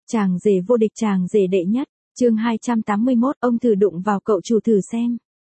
Chàng rể vô địch, chàng rể đệ nhất, chương 281, ông thử đụng vào cậu chủ thử xem.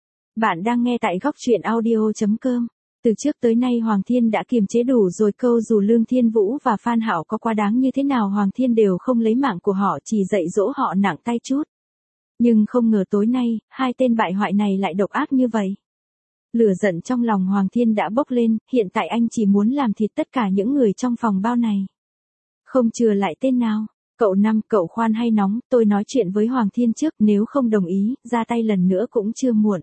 Bạn đang nghe tại góc truyện audio.com. Từ trước tới nay Hoàng Thiên đã kiềm chế đủ rồi, câu dù Lương Thiên Vũ và Phan Hạo có quá đáng như thế nào Hoàng Thiên đều không lấy mạng của họ, chỉ dạy dỗ họ nặng tay chút. Nhưng không ngờ tối nay, hai tên bại hoại này lại độc ác như vậy. Lửa giận trong lòng Hoàng Thiên đã bốc lên, hiện tại anh chỉ muốn làm thịt tất cả những người trong phòng bao này. Không chừa lại tên nào. Cậu Năm, cậu khoan hay nóng, tôi nói chuyện với Hoàng Thiên trước, nếu không đồng ý, ra tay lần nữa cũng chưa muộn.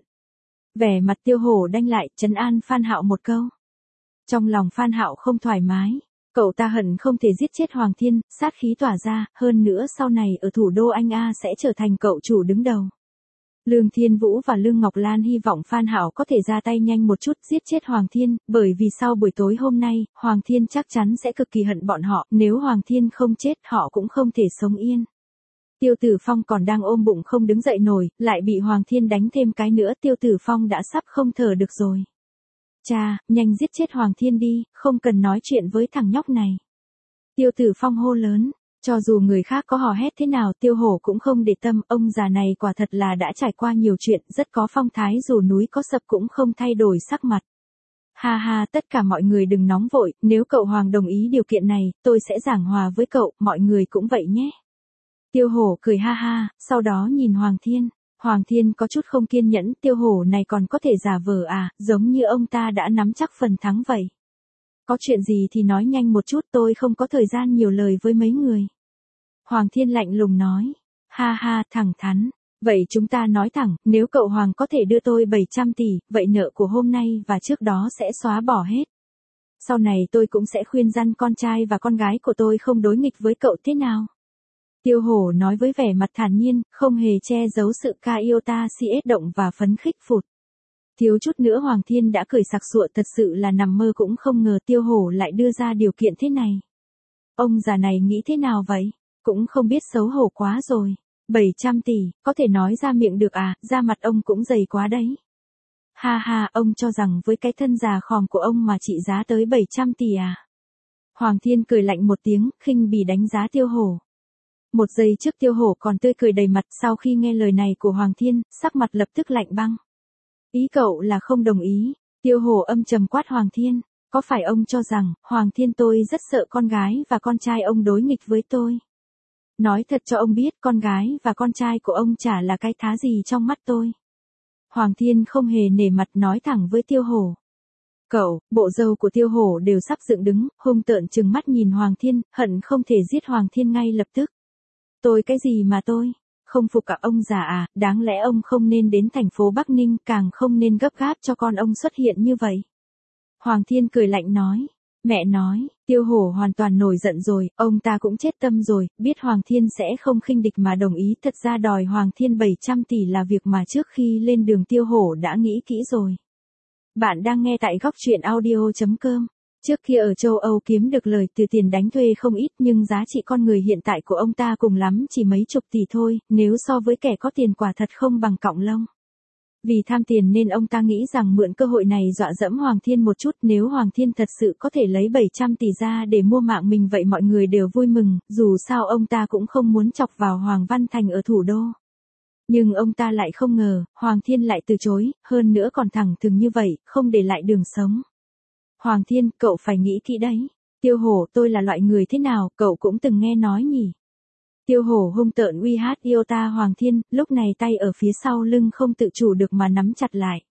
Vẻ mặt Tiêu Hổ đanh lại, trấn an Phan Hạo một câu. Trong lòng Phan Hạo không thoải mái, cậu ta hận không thể giết chết Hoàng Thiên, sát khí tỏa ra, hơn nữa sau này ở thủ đô anh sẽ trở thành cậu chủ đứng đầu. Lương Thiên Vũ và Lương Ngọc Lan hy vọng Phan Hạo có thể ra tay nhanh một chút giết chết Hoàng Thiên, bởi vì sau buổi tối hôm nay, Hoàng Thiên chắc chắn sẽ cực kỳ hận bọn họ, nếu Hoàng Thiên không chết họ cũng không thể sống yên. Tiêu Tử Phong còn đang ôm bụng không đứng dậy nổi, lại bị Hoàng Thiên đánh thêm cái nữa, Tiêu Tử Phong đã sắp không thở được rồi. Cha, nhanh giết chết Hoàng Thiên đi, không cần nói chuyện với thằng nhóc này. Tiêu Tử Phong hô lớn. Cho dù người khác có hò hét thế nào Tiêu Hổ cũng không để tâm, ông già này quả thật là đã trải qua nhiều chuyện, rất có phong thái, dù núi có sập cũng không thay đổi sắc mặt. Ha ha, tất cả mọi người đừng nóng vội, nếu cậu Hoàng đồng ý điều kiện này, tôi sẽ giảng hòa với cậu, mọi người cũng vậy nhé. Tiêu Hổ cười ha ha, sau đó nhìn Hoàng Thiên. Hoàng Thiên có chút không kiên nhẫn, Tiêu Hổ này còn có thể giả vờ giống như ông ta đã nắm chắc phần thắng vậy. Có chuyện gì thì nói nhanh một chút, tôi không có thời gian nhiều lời với mấy người. Hoàng Thiên lạnh lùng nói. Ha ha, thẳng thắn. Vậy chúng ta nói thẳng, nếu cậu Hoàng có thể đưa tôi 700 tỷ, vậy nợ của hôm nay và trước đó sẽ xóa bỏ hết. Sau này tôi cũng sẽ khuyên răn con trai và con gái của tôi không đối nghịch với cậu thế nào. Tiêu Hổ nói với vẻ mặt thản nhiên, không hề che giấu sự ca yêu ta si ết động và phấn khích phụt. Thiếu chút nữa Hoàng Thiên đã cười sặc sụa, thật sự là nằm mơ cũng không ngờ Tiêu Hổ lại đưa ra điều kiện thế này. Ông già này nghĩ thế nào vậy? Cũng không biết xấu hổ quá rồi. 700 tỷ, có thể nói ra miệng được da mặt ông cũng dày quá đấy. Ha ha, ông cho rằng với cái thân già khòm của ông mà trị giá tới 700 tỷ à? Hoàng Thiên cười lạnh một tiếng, khinh bỉ đánh giá Tiêu Hổ. Một giây trước Tiêu Hổ còn tươi cười đầy mặt, sau khi nghe lời này của Hoàng Thiên, sắc mặt lập tức lạnh băng. Ý cậu là không đồng ý? Tiêu Hổ âm trầm quát Hoàng Thiên. Có phải ông cho rằng, Hoàng Thiên tôi rất sợ con gái và con trai ông đối nghịch với tôi? Nói thật cho ông biết, con gái và con trai của ông chả là cái thá gì trong mắt tôi. Hoàng Thiên không hề nể mặt nói thẳng với Tiêu Hổ. Cậu, bộ râu của Tiêu Hổ đều sắp dựng đứng, hung tợn trừng mắt nhìn Hoàng Thiên, hận không thể giết Hoàng Thiên ngay lập tức. Tôi cái gì mà tôi? Không phục cả ông già đáng lẽ ông không nên đến thành phố Bắc Ninh, càng không nên gấp gáp cho con ông xuất hiện như vậy. Hoàng Thiên cười lạnh nói. Mẹ nói, Tiêu Hổ hoàn toàn nổi giận rồi, ông ta cũng chết tâm rồi, biết Hoàng Thiên sẽ không khinh địch mà đồng ý, thật ra đòi Hoàng Thiên 700 tỷ là việc mà trước khi lên đường Tiêu Hổ đã nghĩ kỹ rồi. Bạn đang nghe tại góc truyện audio.com. Trước kia ở châu Âu kiếm được lời từ tiền đánh thuê không ít, nhưng giá trị con người hiện tại của ông ta cùng lắm chỉ mấy chục tỷ thôi, nếu so với kẻ có tiền quả thật không bằng cọng lông. Vì tham tiền nên ông ta nghĩ rằng mượn cơ hội này dọa dẫm Hoàng Thiên một chút, nếu Hoàng Thiên thật sự có thể lấy 700 tỷ ra để mua mạng mình vậy mọi người đều vui mừng, dù sao ông ta cũng không muốn chọc vào Hoàng Văn Thành ở thủ đô. Nhưng ông ta lại không ngờ, Hoàng Thiên lại từ chối, hơn nữa còn thẳng thừng như vậy, không để lại đường sống. Hoàng Thiên, cậu phải nghĩ kỹ đấy. Tiêu Hổ, tôi là loại người thế nào, cậu cũng từng nghe nói nhỉ? Tiêu Hổ hung tợn uy hát yêu ta Hoàng Thiên, lúc này tay ở phía sau lưng không tự chủ được mà nắm chặt lại.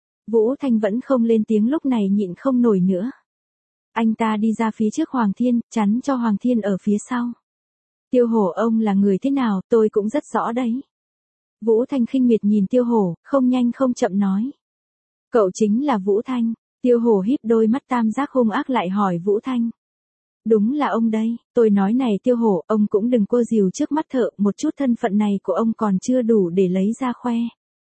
Vũ Thanh vẫn không lên tiếng, lúc này nhịn không nổi nữa. Anh ta đi ra phía trước Hoàng Thiên, chắn cho Hoàng Thiên ở phía sau. Tiêu Hổ, ông là người thế nào, tôi cũng rất rõ đấy. Vũ Thanh khinh miệt nhìn Tiêu Hổ, không nhanh không chậm nói. Cậu chính là Vũ Thanh. Tiêu Hổ híp đôi mắt tam giác hung ác lại hỏi Vũ Thanh. Đúng là ông đây, tôi nói này Tiêu Hổ, ông cũng đừng cua rìu trước mắt thợ, một chút thân phận này của ông còn chưa đủ để lấy ra khoe.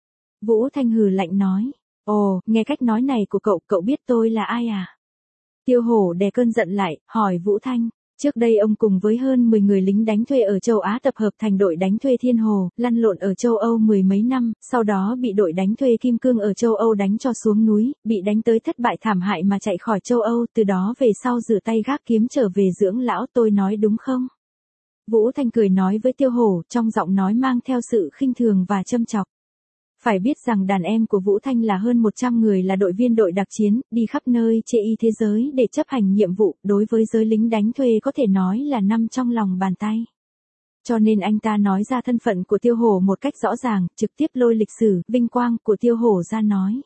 Vũ Thanh hừ lạnh nói. Ồ, nghe cách nói này của cậu, cậu biết tôi là ai à? Tiêu Hổ đè cơn giận lại, hỏi Vũ Thanh. Trước đây ông cùng với hơn 10 người lính đánh thuê ở châu Á tập hợp thành đội đánh thuê Thiên Hồ, lăn lộn ở châu Âu mười mấy năm, sau đó bị đội đánh thuê Kim Cương ở châu Âu đánh cho xuống núi, bị đánh tới thất bại thảm hại mà chạy khỏi châu Âu, từ đó về sau rửa tay gác kiếm trở về dưỡng lão, tôi nói đúng không? Vũ Thanh cười nói với Tiêu Hổ, trong giọng nói mang theo sự khinh thường và châm chọc. Phải biết rằng đàn em của Vũ Thanh là hơn 100 người, là đội viên đội đặc chiến, đi khắp nơi chê y thế giới để chấp hành nhiệm vụ, đối với giới lính đánh thuê có thể nói là nằm trong lòng bàn tay. Cho nên anh ta nói ra thân phận của Tiêu Hổ một cách rõ ràng, trực tiếp lôi lịch sử, vinh quang của Tiêu Hổ ra nói.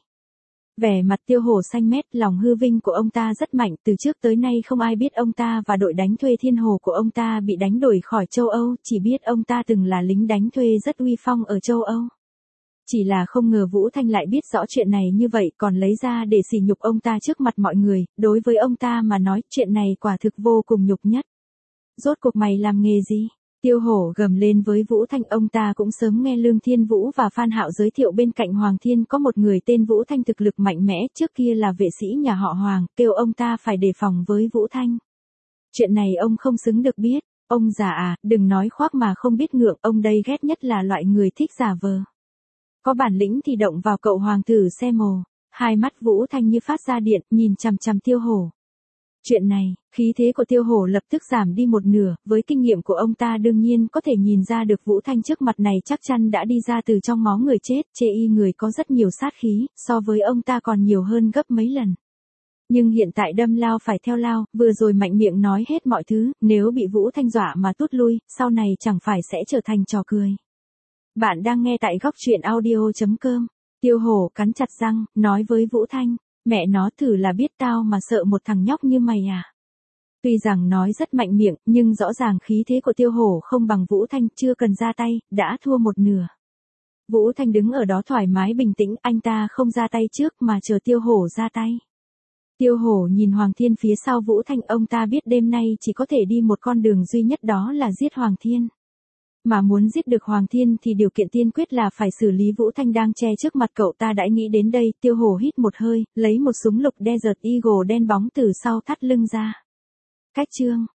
Vẻ mặt Tiêu Hổ xanh mét, lòng hư vinh của ông ta rất mạnh, từ trước tới nay không ai biết ông ta và đội đánh thuê Thiên Hồ của ông ta bị đánh đuổi khỏi châu Âu, chỉ biết ông ta từng là lính đánh thuê rất uy phong ở châu Âu. Chỉ là không ngờ Vũ Thanh lại biết rõ chuyện này như vậy, còn lấy ra để sỉ nhục ông ta trước mặt mọi người, đối với ông ta mà nói, chuyện này quả thực vô cùng nhục nhất. Rốt cuộc mày làm nghề gì? Tiêu Hổ gầm lên với Vũ Thanh, ông ta cũng sớm nghe Lương Thiên Vũ và Phan Hạo giới thiệu bên cạnh Hoàng Thiên có một người tên Vũ Thanh thực lực mạnh mẽ, trước kia là vệ sĩ nhà họ Hoàng, kêu ông ta phải đề phòng với Vũ Thanh. Chuyện này ông không xứng được biết, ông già à, đừng nói khoác mà không biết ngượng, ông đây ghét nhất là loại người thích giả vờ. Có bản lĩnh thì động vào cậu Hoàng thử xem mồ. Hai mắt Vũ Thanh như phát ra điện, nhìn chằm chằm Tiêu Hổ. Chuyện này, khí thế của Tiêu Hổ lập tức giảm đi một nửa, với kinh nghiệm của ông ta đương nhiên có thể nhìn ra được Vũ Thanh trước mặt này chắc chắn đã đi ra từ trong máu người chết, chê y người có rất nhiều sát khí, so với ông ta còn nhiều hơn gấp mấy lần. Nhưng hiện tại đâm lao phải theo lao, vừa rồi mạnh miệng nói hết mọi thứ, nếu bị Vũ Thanh dọa mà tút lui, sau này chẳng phải sẽ trở thành trò cười. Bạn đang nghe tại góc truyện audio.com. Tiêu Hổ cắn chặt răng, nói với Vũ Thanh, mẹ nó thử là biết tao mà sợ một thằng nhóc như mày à. Tuy rằng nói rất mạnh miệng, nhưng rõ ràng khí thế của Tiêu Hổ không bằng Vũ Thanh, chưa cần ra tay, đã thua một nửa. Vũ Thanh đứng ở đó thoải mái bình tĩnh, anh ta không ra tay trước mà chờ Tiêu Hổ ra tay. Tiêu Hổ nhìn Hoàng Thiên phía sau Vũ Thanh, ông ta biết đêm nay chỉ có thể đi một con đường duy nhất, đó là giết Hoàng Thiên. Mà muốn giết được Hoàng Thiên thì điều kiện tiên quyết là phải xử lý Vũ Thanh đang che trước mặt cậu ta. Đã nghĩ đến đây, Tiêu Hổ hít một hơi, lấy một súng lục Desert Eagle đen bóng từ sau thắt lưng ra. Cách chương